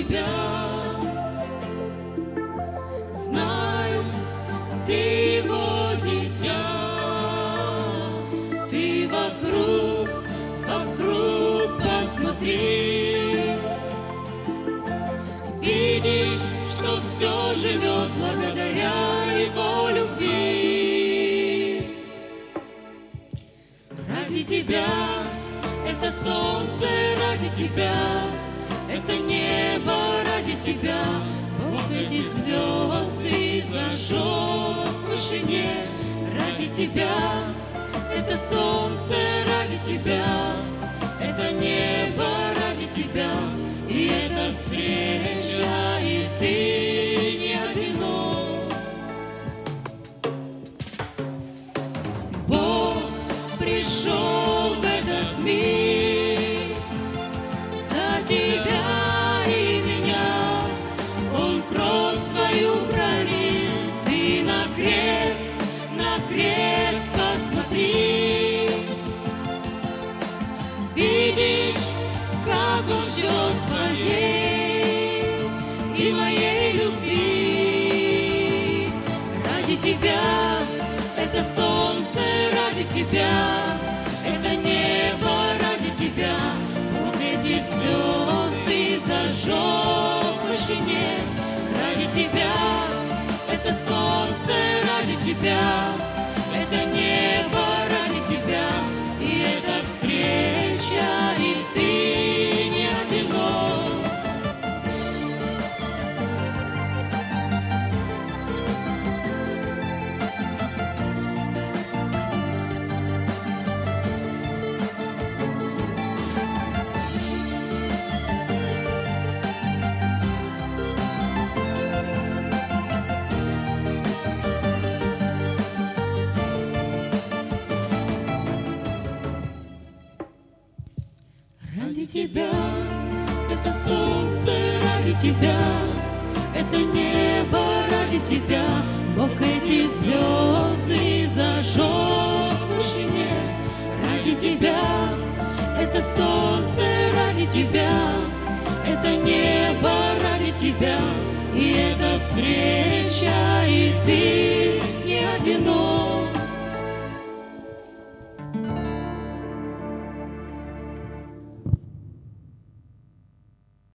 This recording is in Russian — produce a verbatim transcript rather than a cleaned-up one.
тебя. Знаю, ты его дитя. Ты вокруг, вокруг посмотри. Видишь, что все живет благодаря его любви. Ради тебя это солнце, ради тебя это небо, ради тебя Бог эти звезды зажег в вышине. Ради тебя это солнце, ради тебя это небо, ради тебя. И эта встреча, и ты не одинок. Бог пришел в этот мир за тебя и меня. Он кровь свою пролил. Ты на крест, на крест посмотри. Видишь, как Он ждет твоей и моей любви. Ради тебя это солнце, ради тебя это небо, ради тебя Бог эти звезды зажег в вышине. Ради тебя это солнце, ради тебя это небо, ради тебя. И эта встреча, и ты не одинок. Ради тебя это солнце, ради тебя это небо, ради тебя Бог эти звезды зажег в вышине. Ради тебя это солнце, ради тебя это небо, ради тебя. И эта встреча, и ты